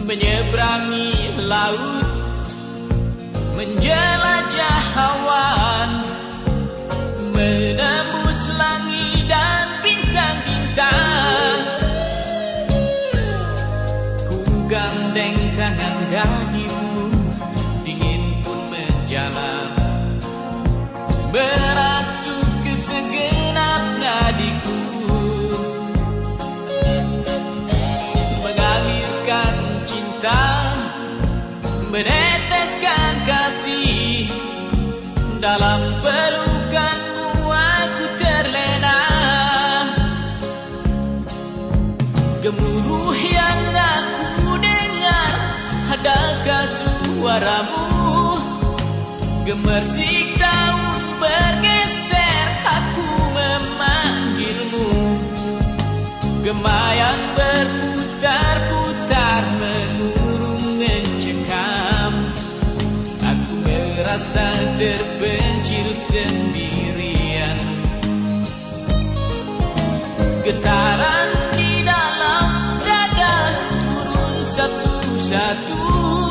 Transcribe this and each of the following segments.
menyeberangi laut, menjelajah awan, menembus langit dan bintang-bintang. Ku gandeng tangan dahimu, dingin pun menjalar, merasuk ke segenap nadiku, mengalirkan cinta, meneteskan kasih. Dalam pelukanmu aku terlena, gemuruh yang aku dengar, adakah suaramu? Gemersik daun bergeser, aku memanggilmu. Gema yang berputar-putar mengurung mencekam, aku merasa terpencil sendirian. Getaran di dalam dada turun satu-satu,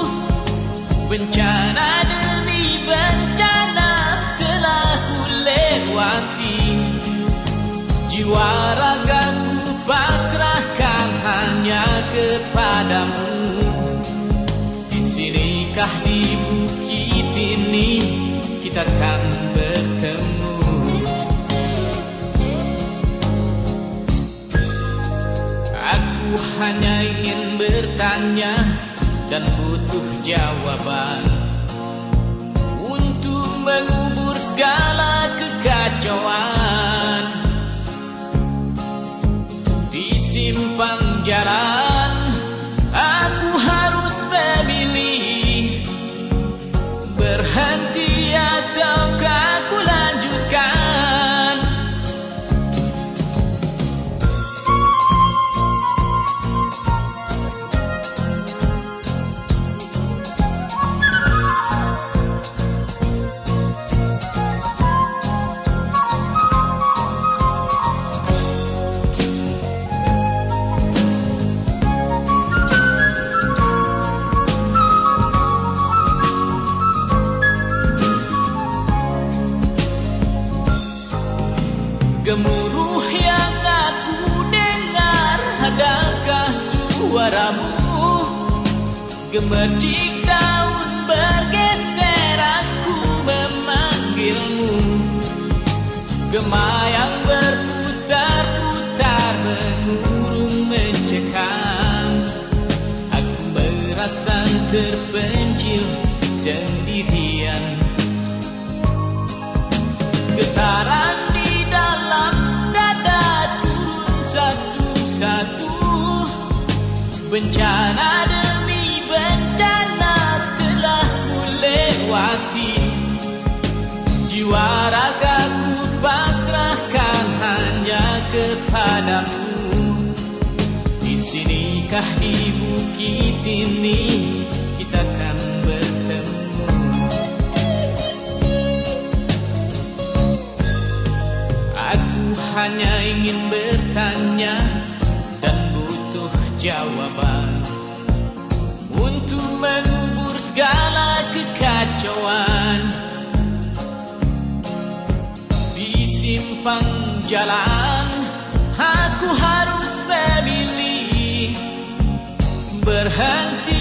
bencana demi bencana telah ku lewati. Jiwa ragaku pasrahkan hanya kepadamu. Di sinikah di bukit ini kita akan bertemu? Aku hanya ingin bertanya dan butuh jawaban untuk mengubur segala kekacauan. Di simpang jalan aku harus memilih, berhenti ataukah aku lanjutkan. Gemuruh yang aku dengar, adakah suaramu? Gemercik daun bergeser, aku memanggilmu. Gema yang berputar-putar mengurung mencekam, aku merasa terpencil sendirian. Getaran dalam dada turun satu-satu, bencana demi bencana telah ku lewati. Jiwa ragaku pasrahkan hanya kepadamu. Di sinikah di bukit ini kita akan bertemu? Hanya ingin bertanya dan butuh jawaban untuk mengubur segala kekacauan. Di simpang jalan aku harus memilih, berhenti